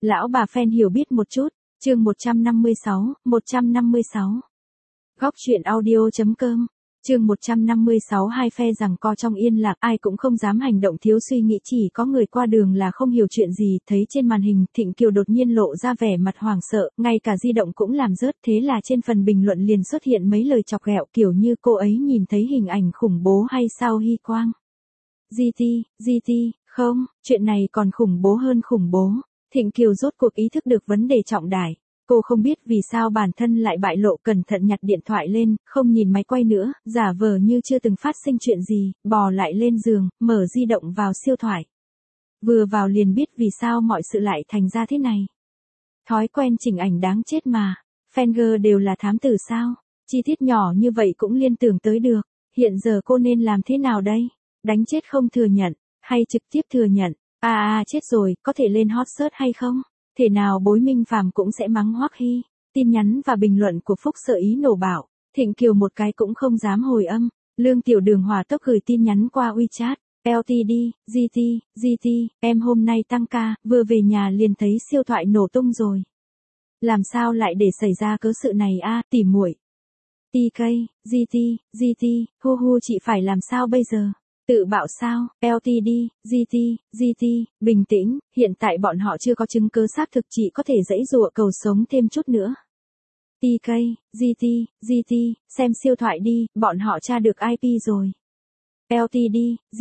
Lão bà fan hiểu biết một chút, chương 156. Góc truyện audio.com, chương 156. Hai phe giằng co trong yên lặng, ai cũng không dám hành động thiếu suy nghĩ, chỉ có người qua đường là không hiểu chuyện gì. Thấy trên màn hình, Thịnh Kiều đột nhiên lộ ra vẻ mặt hoảng sợ, ngay cả di động cũng làm rớt, thế là trên phần bình luận liền xuất hiện mấy lời chọc ghẹo kiểu như cô ấy nhìn thấy hình ảnh khủng bố hay sao Hy Quang. GT, không, chuyện này còn khủng bố hơn khủng bố. Thịnh Kiều rốt cuộc ý thức được vấn đề trọng đại. Cô không biết vì sao bản thân lại bại lộ, cẩn thận nhặt điện thoại lên, không nhìn máy quay nữa, giả vờ như chưa từng phát sinh chuyện gì, bò lại lên giường, mở di động vào siêu thoại. Vừa vào liền biết vì sao mọi sự lại thành ra thế này. Thói quen chỉnh ảnh đáng chết mà. Fanger đều là thám tử sao? Chi tiết nhỏ như vậy cũng liên tưởng tới được. Hiện giờ cô nên làm thế nào đây? Đánh chết không thừa nhận, hay trực tiếp thừa nhận? Chết rồi, có thể lên hot search hay không? Thể nào Bối Minh Phàm cũng sẽ mắng Hoắc Hy. Tin nhắn và bình luận của Phúc Sợ Ý nổ bạo. Thịnh Kiều một cái cũng không dám hồi âm. Lương Tiểu Đường hỏa tốc gửi tin nhắn qua WeChat. LTD, GT, em hôm nay tăng ca, vừa về nhà liền thấy siêu thoại nổ tung rồi. Làm sao lại để xảy ra cớ sự này tỉ muội. TK, GT, hu chị phải làm sao bây giờ? Tự bạo sao? LTD, GT, bình tĩnh, hiện tại bọn họ chưa có chứng cứ xác thực, chỉ có thể giãy giụa cầu sống thêm chút nữa. TK, GT, xem siêu thoại đi, bọn họ tra được IP rồi. LTD,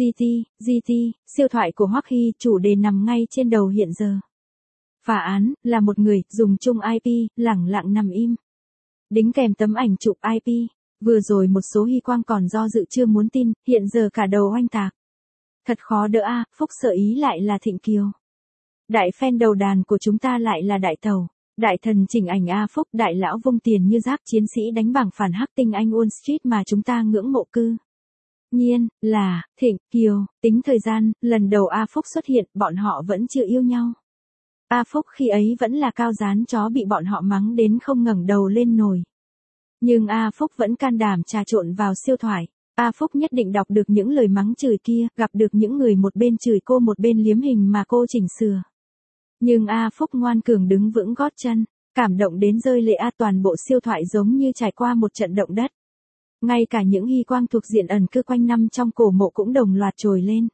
GT, siêu thoại của Hoắc Hy, chủ đề nằm ngay trên đầu hiện giờ. Phá án, là một người, dùng chung IP, lẳng lặng nằm im. Đính kèm tấm ảnh chụp IP. Vừa rồi một số Hy Quang còn do dự chưa muốn tin, hiện giờ cả đầu oanh tạc. Thật khó đỡ Phúc Sợ Ý lại là Thịnh Kiều. Đại fan đầu đàn của chúng ta lại là đại tàu. Đại thần chỉnh ảnh Phúc, đại lão vung tiền như rác, chiến sĩ đánh bảng phản hắc tinh anh Wall Street mà chúng ta ngưỡng mộ cư. Nhiên, là, Thịnh Kiều, tính thời gian, lần đầu Phúc xuất hiện, bọn họ vẫn chưa yêu nhau. Phúc khi ấy vẫn là cao dán chó bị bọn họ mắng đến không ngẩng đầu lên nổi. Nhưng Phúc vẫn can đảm trà trộn vào siêu thoại. Phúc nhất định đọc được những lời mắng chửi kia, gặp được những người một bên chửi cô một bên liếm hình mà cô chỉnh sửa. Nhưng Phúc ngoan cường đứng vững gót chân, cảm động đến rơi lệ. Toàn bộ siêu thoại giống như trải qua một trận động đất. Ngay cả những Hy Quang thuộc diện ẩn cư quanh năm trong cổ mộ cũng đồng loạt trồi lên.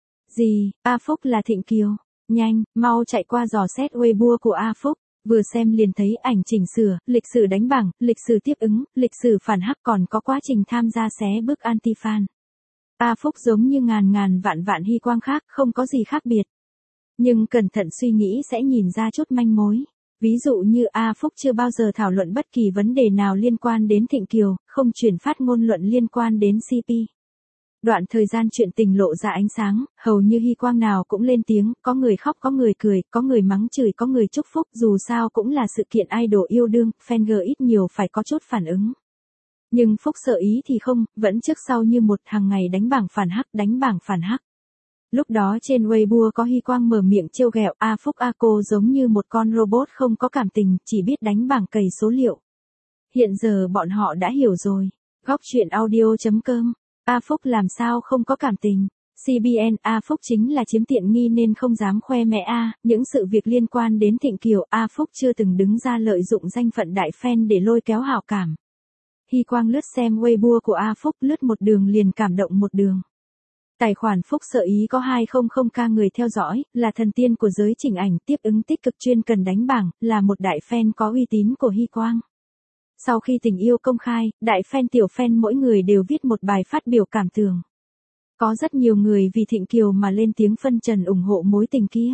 Gì, Phúc là Thịnh Kiều. Nhanh, mau chạy qua dò xét Weibo của Phúc. Vừa xem liền thấy ảnh chỉnh sửa, lịch sử đánh bảng, lịch sử tiếp ứng, lịch sử phản hắc, còn có quá trình tham gia xé bước anti-fan. Phúc giống như ngàn vạn Hy Quang khác, không có gì khác biệt. Nhưng cẩn thận suy nghĩ sẽ nhìn ra chút manh mối. Ví dụ như Phúc chưa bao giờ thảo luận bất kỳ vấn đề nào liên quan đến Thịnh Kiều, không chuyển phát ngôn luận liên quan đến CP. Đoạn thời gian chuyện tình lộ ra ánh sáng, hầu như Hy Quang nào cũng lên tiếng, có người khóc có người cười, có người mắng chửi có người chúc phúc, dù sao cũng là sự kiện idol yêu đương, fanger ít nhiều phải có chút phản ứng. Nhưng Phúc Sợ Ý thì không, vẫn trước sau như một, hàng ngày đánh bảng phản hắc. Lúc đó trên Weibo có Hy Quang mở miệng trêu ghẹo Phúc cô giống như một con robot không có cảm tình, chỉ biết đánh bảng cày số liệu. Hiện giờ bọn họ đã hiểu rồi. Góc truyện audio.com. Phúc làm sao không có cảm tình. CBN, Phúc chính là chiếm tiện nghi nên không dám khoe mẽ những sự việc liên quan đến Thịnh Kiều, Phúc chưa từng đứng ra lợi dụng danh phận đại fan để lôi kéo hào cảm. Hy Quang lướt xem Weibo của Phúc, lướt một đường liền cảm động một đường. Tài khoản Phúc Sợ Ý có 200k người theo dõi, là thần tiên của giới chỉnh ảnh, tiếp ứng tích cực, chuyên cần đánh bảng, là một đại fan có uy tín của Hy Quang. Sau khi tình yêu công khai, đại fan tiểu fan mỗi người đều viết một bài phát biểu cảm tưởng. Có rất nhiều người vì Thịnh Kiều mà lên tiếng phân trần ủng hộ mối tình kia.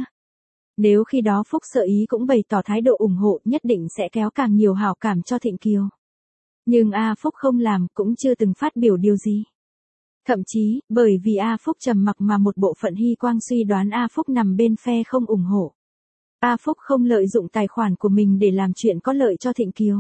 Nếu khi đó Phúc Sợ Ý cũng bày tỏ thái độ ủng hộ, nhất định sẽ kéo càng nhiều hảo cảm cho Thịnh Kiều. Nhưng Phúc không làm, cũng chưa từng phát biểu điều gì. Thậm chí, bởi vì Phúc trầm mặc mà một bộ phận Hy Quang suy đoán Phúc nằm bên phe không ủng hộ. Phúc không lợi dụng tài khoản của mình để làm chuyện có lợi cho Thịnh Kiều.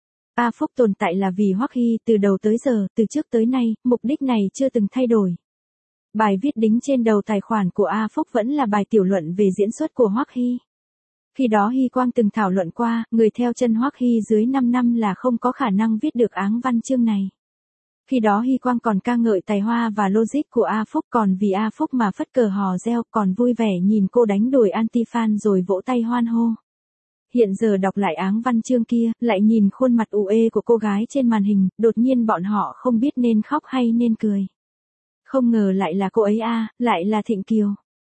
Phúc tồn tại là vì Hoắc Hy, từ đầu tới giờ, từ trước tới nay, mục đích này chưa từng thay đổi. Bài viết đính trên đầu tài khoản của Phúc vẫn là bài tiểu luận về diễn xuất của Hoắc Hy. Khi đó Hy Quang từng thảo luận qua, người theo chân Hoắc Hy dưới 5 năm là không có khả năng viết được áng văn chương này. Khi đó Hy Quang còn ca ngợi tài hoa và logic của A Phúc, còn vì A Phúc mà phất cờ hò reo, còn vui vẻ nhìn cô đánh đuổi anti-fan rồi vỗ tay hoan hô. Hiện giờ đọc lại áng văn chương kia, lại nhìn khuôn mặt u ê của cô gái trên màn hình, đột nhiên bọn họ không biết nên khóc hay nên cười. Không ngờ lại là cô ấy a, lại là Thịnh Kiều.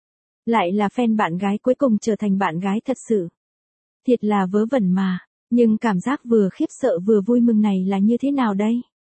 Lại là fan bạn gái cuối cùng trở thành bạn gái thật sự. Thiệt là vớ vẩn mà, nhưng cảm giác vừa khiếp sợ vừa vui mừng này là như thế nào đây?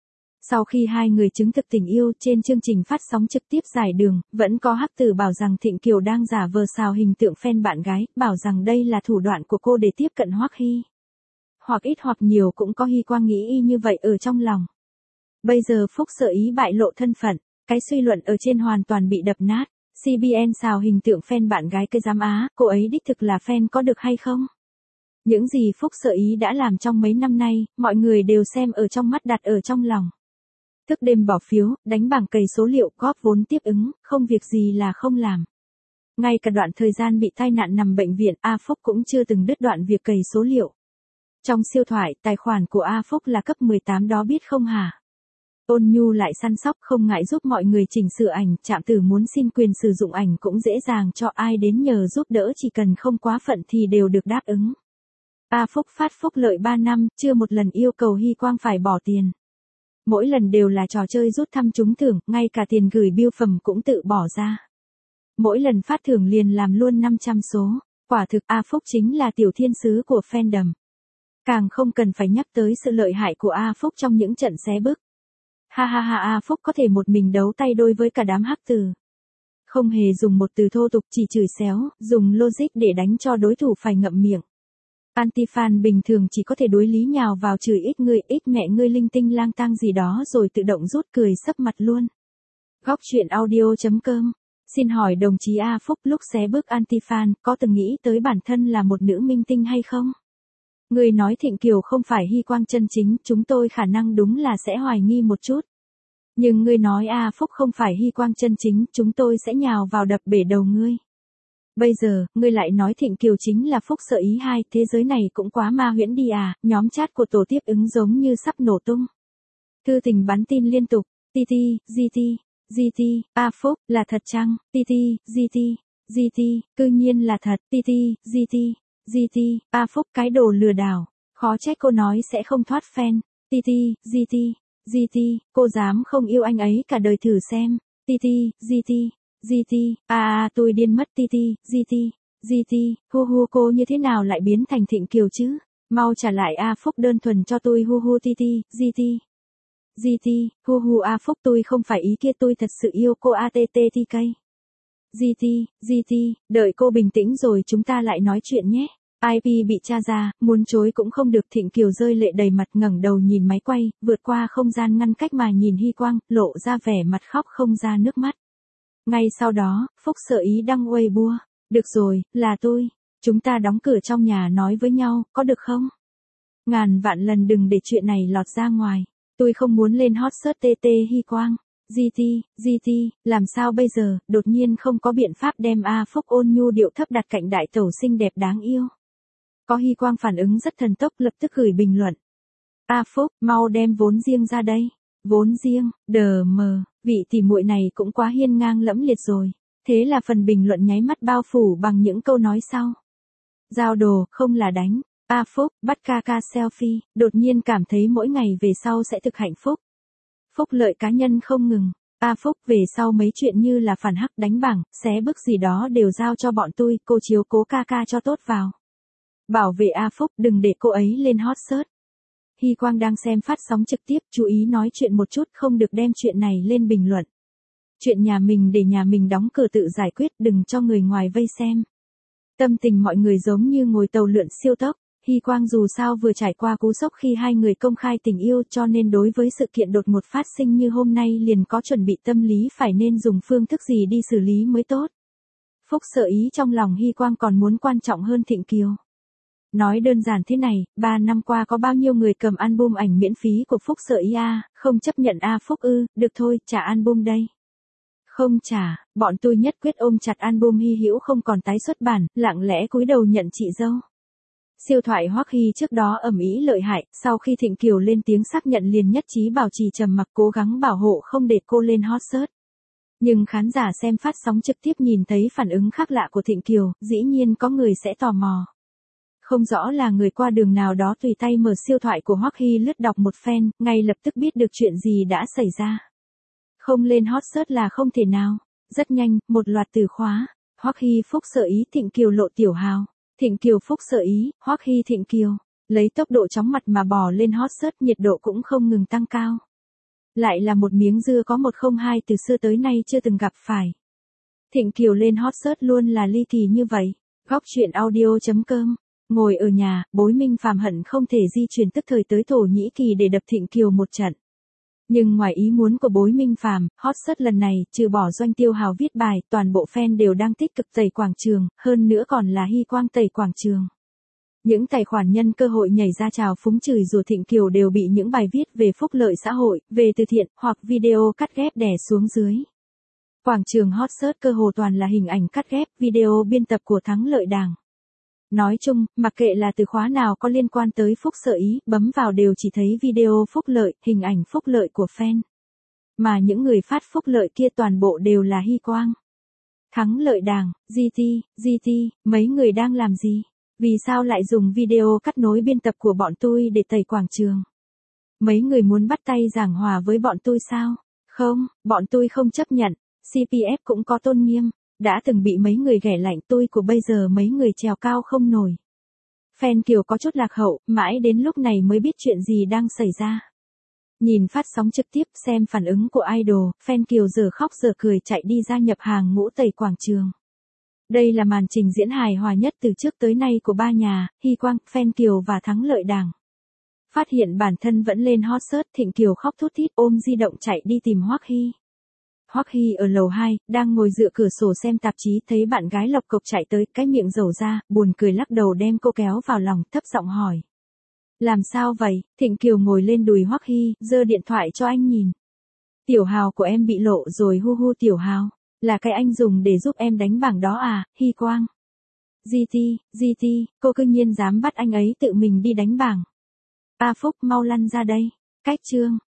Sau khi hai người chứng thực tình yêu trên chương trình phát sóng trực tiếp giải đường, vẫn có hắc tử bảo rằng Thịnh Kiều đang giả vờ xào hình tượng fan bạn gái, bảo rằng đây là thủ đoạn của cô để tiếp cận Hoắc Hy. Hoặc ít hoặc nhiều cũng có Hy Quang nghĩ y như vậy ở trong lòng. Bây giờ Phúc Sợ Ý bại lộ thân phận, cái suy luận ở trên hoàn toàn bị đập nát. CBN xào hình tượng fan bạn gái cái giám á, cô ấy đích thực là fan có được hay không? Những gì Phúc Sợ Ý đã làm trong mấy năm nay, mọi người đều xem ở trong mắt đặt ở trong lòng. Thức đêm bỏ phiếu, đánh bảng cày số liệu, góp vốn tiếp ứng, không việc gì là không làm. Ngay cả đoạn thời gian bị tai nạn nằm bệnh viện, A Phúc cũng chưa từng đứt đoạn việc cày số liệu. Trong siêu thoại, tài khoản của A Phúc là cấp 18 đó biết không hả? Ôn Nhu lại săn sóc không ngại giúp mọi người chỉnh sửa ảnh, Trạm Tử muốn xin quyền sử dụng ảnh cũng dễ dàng cho ai đến nhờ giúp đỡ, chỉ cần không quá phận thì đều được đáp ứng. A Phúc phát phúc lợi 3 năm, chưa một lần yêu cầu Hy Quang phải bỏ tiền. Mỗi lần đều là trò chơi rút thăm trúng thưởng, ngay cả tiền gửi bưu phẩm cũng tự bỏ ra. Mỗi lần phát thưởng liền làm luôn 500 số, quả thực A Phúc chính là tiểu thiên sứ của fandom. Càng không cần phải nhắc tới sự lợi hại của A Phúc trong những trận xé bức. Ha ha ha, A Phúc có thể một mình đấu tay đôi với cả đám hắc tử. Không hề dùng một từ thô tục, chỉ chửi xéo, dùng logic để đánh cho đối thủ phải ngậm miệng. Anti-fan bình thường chỉ có thể đối lý nhào vào chửi ít mẹ ngươi linh tinh lang tang gì đó rồi tự động rút cười sấp mặt luôn. Góc truyện audio.com. Xin hỏi đồng chí A Phúc lúc xé bước anti-fan có từng nghĩ tới bản thân là một nữ minh tinh hay không? Người nói Thịnh Kiều không phải Hy Quang chân chính, chúng tôi khả năng đúng là sẽ hoài nghi một chút. Nhưng ngươi nói A Phúc không phải Hy Quang chân chính, chúng tôi sẽ nhào vào đập bể đầu ngươi. Bây giờ, ngươi lại nói Thịnh Kiều chính là Phúc Sợ Ý hai, thế giới này cũng quá ma huyễn đi à, nhóm chat của tổ tiếp ứng giống như sắp nổ tung. Thư tình bắn tin liên tục, TT, GT, A Phúc, là thật chăng, TT, GT, cư nhiên là thật, TT, GT, A Phúc cái đồ lừa đảo, khó trách cô nói sẽ không thoát fan, TT, GT, cô dám không yêu anh ấy cả đời thử xem, TT, GT, tôi điên mất TT, GT, hu cô như thế nào lại biến thành Thịnh Kiều chứ, mau trả lại A Phúc đơn thuần cho tôi hu TT, GT, hu A Phúc tôi không phải ý kia, tôi thật sự yêu cô ATTTK. GT, đợi cô bình tĩnh rồi chúng ta lại nói chuyện nhé. IP bị tra ra, muốn chối cũng không được. Thịnh Kiều rơi lệ đầy mặt, ngẩng đầu nhìn máy quay, vượt qua không gian ngăn cách mà nhìn Hy Quang, lộ ra vẻ mặt khóc không ra nước mắt. Ngay sau đó, Phúc Sợ Ý đăng Weibo. Được rồi, là tôi. Chúng ta đóng cửa trong nhà nói với nhau, có được không? Ngàn vạn lần đừng để chuyện này lọt ra ngoài. Tôi không muốn lên hot search TT Hy Quang. GT, làm sao bây giờ, đột nhiên không có biện pháp đem A Phúc ôn nhu điệu thấp đặt cạnh đại tẩu xinh đẹp đáng yêu. Có Hy Quang phản ứng rất thần tốc, lập tức gửi bình luận. A Phúc, mau đem vốn riêng ra đây. Vốn riêng, đờ mờ, vị tỉ muội này cũng quá hiên ngang lẫm liệt rồi. Thế là phần bình luận nháy mắt bao phủ bằng những câu nói sau. Giao đồ, không là đánh. A Phúc, bắt ca selfie, đột nhiên cảm thấy mỗi ngày về sau sẽ thực hạnh phúc. Phúc lợi cá nhân không ngừng. A Phúc, về sau mấy chuyện như là phản hắc, đánh bảng, xé bức gì đó đều giao cho bọn tôi, cô chiếu cố ca cho tốt vào. Bảo vệ A Phúc, đừng để cô ấy lên hot search. Hy Quang đang xem phát sóng trực tiếp, chú ý nói chuyện một chút, không được đem chuyện này lên bình luận. Chuyện nhà mình để nhà mình đóng cửa tự giải quyết, đừng cho người ngoài vây xem. Tâm tình mọi người giống như ngồi tàu lượn siêu tốc. Hy Quang dù sao vừa trải qua cú sốc khi hai người công khai tình yêu, cho nên đối với sự kiện đột ngột phát sinh như hôm nay liền có chuẩn bị tâm lý phải nên dùng phương thức gì đi xử lý mới tốt. Phúc Sợ Ý trong lòng Hy Quang còn muốn quan trọng hơn Thịnh Kiều. Nói đơn giản thế này, 3 năm qua có bao nhiêu người cầm album ảnh miễn phí của Phúc Sợ Ý a, không chấp nhận A Phúc ư, được thôi, trả album đây. Không trả, bọn tôi nhất quyết ôm chặt album hy hữu không còn tái xuất bản, lặng lẽ cúi đầu nhận chị dâu. Siêu thoại Hoắc Hy trước đó ầm ĩ lợi hại, sau khi Thịnh Kiều lên tiếng xác nhận liền nhất trí bảo trì trầm mặc cố gắng bảo hộ không để cô lên hot search. Nhưng khán giả xem phát sóng trực tiếp nhìn thấy phản ứng khác lạ của Thịnh Kiều, dĩ nhiên có người sẽ tò mò. Không rõ là người qua đường nào đó tùy tay mở siêu thoại của Hoắc Hy lướt đọc một phen, ngay lập tức biết được chuyện gì đã xảy ra. Không lên hot search là không thể nào. Rất nhanh, một loạt từ khóa. Hoắc Hy phúc sợ ý Thịnh Kiều lộ tiểu hào. Thịnh Kiều phúc sợ ý, Hoắc Hy Thịnh Kiều. Lấy tốc độ chóng mặt mà bò lên hot search, nhiệt độ cũng không ngừng tăng cao. Lại là một miếng dưa có 102 từ xưa tới nay chưa từng gặp phải. Thịnh Kiều lên hot search luôn là ly kỳ như vậy. Góc truyện audio.com. Ngồi ở nhà, Bối Minh Phàm hận không thể di chuyển tức thời tới Thổ Nhĩ Kỳ để đập Thịnh Kiều một trận. Nhưng ngoài ý muốn của Bối Minh Phàm, hot search lần này, trừ bỏ Doanh Tiêu Hào viết bài, toàn bộ fan đều đang tích cực tẩy quảng trường, hơn nữa còn là Hy Quang tẩy quảng trường. Những tài khoản nhân cơ hội nhảy ra chào phúng chửi rủa Thịnh Kiều đều bị những bài viết về phúc lợi xã hội, về từ thiện, hoặc video cắt ghép đè xuống dưới. Quảng trường hot search cơ hồ toàn là hình ảnh cắt ghép, video biên tập của Thắng Lợi Đảng. Nói chung, mặc kệ là từ khóa nào có liên quan tới phúc sợ ý, bấm vào đều chỉ thấy video phúc lợi, hình ảnh phúc lợi của fan. Mà những người phát phúc lợi kia toàn bộ đều là Hy Quang. Thắng Lợi Đảng, GT, mấy người đang làm gì? Vì sao lại dùng video cắt nối biên tập của bọn tôi để tẩy quảng trường? Mấy người muốn bắt tay giảng hòa với bọn tôi sao? Không, bọn tôi không chấp nhận. CPF cũng có tôn nghiêm. Đã từng bị mấy người ghẻ lạnh, tôi của bây giờ mấy người trèo cao không nổi. Fan Kiều có chút lạc hậu, mãi đến lúc này mới biết chuyện gì đang xảy ra. Nhìn phát sóng trực tiếp xem phản ứng của idol, fan Kiều giờ khóc giờ cười chạy đi gia nhập hàng ngũ tẩy quảng trường. Đây là màn trình diễn hài hòa nhất từ trước tới nay của ba nhà, Hy Quang, fan Kiều và Thắng Lợi Đảng. Phát hiện bản thân vẫn lên hot search, Thịnh Kiều khóc thút thít ôm di động chạy đi tìm Hoắc Hy. Hoắc Hy ở lầu 2, đang ngồi dựa cửa sổ xem tạp chí thấy bạn gái lộc cộc chạy tới, cái miệng rầu ra, buồn cười lắc đầu đem cô kéo vào lòng, thấp giọng hỏi. Làm sao vậy? Thịnh Kiều ngồi lên đùi Hoắc Hy, giơ điện thoại cho anh nhìn. Tiểu Hào của em bị lộ rồi hu hu Tiểu Hào. Là cái anh dùng để giúp em đánh bảng đó à, Hy Quang. GT, cô cư nhiên dám bắt anh ấy tự mình đi đánh bảng. A Phúc mau lăn ra đây. Cách chương.